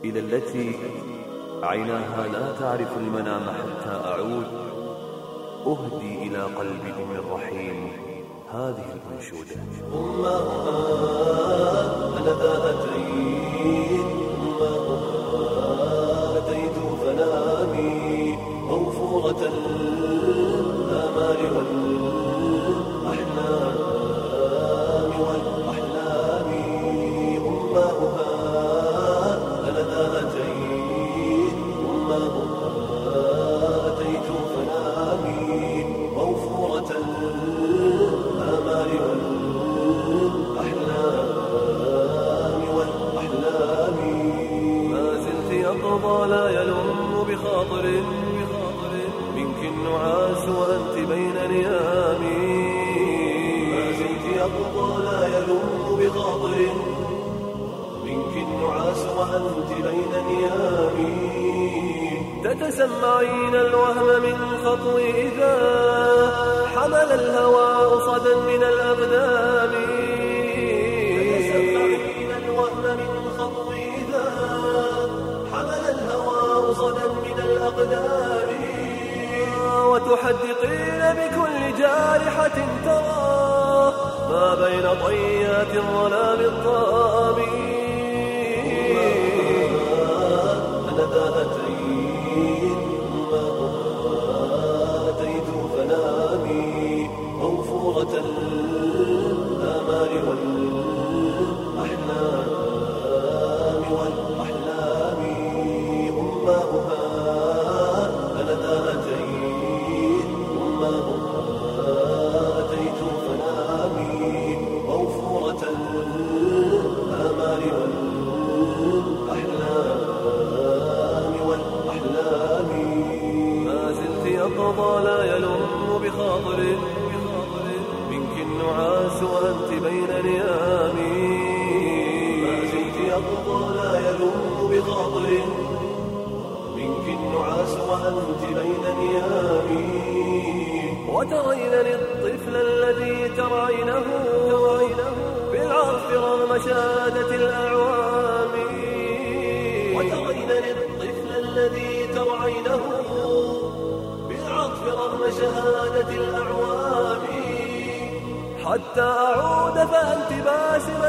إلى التي عيناها لا تعرف المنام حتى أعود، أهدي إلى قلب أم الرحيم هذه الأنشودة. أمهما أنا ذا أتيت، أمهما أتيت فنامي موفورة الآمال والأحلام والأحلام. أمهما أنا ذا أتيت، أمهما أتيت فنامي موفورة الآمال والأحلام والأحلام. ما زلت يقضى لا يلم بخاطر منك النعاس وأنت بين نيامي. ما زلت يقضى لا يلم بخاطر منك النعاس وأنت بين نيامي. تتسمعين الوهم من خطوي إذا حمل الهواء صدا من الأقدام. تتسمعين الوهم من خطوي إذا حمل الهواء صدا من الأقدام. وتحدقين بكل جارحة ترى ما بين طيات الظلام الطامي. أنا ذا أتيت، أتيت فنامي موفورة الآمال والأحلام والأحلام. أمهما أنا ذا أتيت، أمهما أتيت فنامي موفورة الآمال والأحلام والأحلام. ما زلت يقضى لا يلم بخاطر منك النعاس وأنت بين نيامي. ما زلت يقضى لا يلم بخاطر منك النعاس وأنت بين نيامي. وترين للطفل الذي ترعينه بالعرف رغم شهادة الأعوام. وترين للطفل الذي ترعينه بالعطف رغم شهادة الأعوام. حتى أعود فأنت باسمة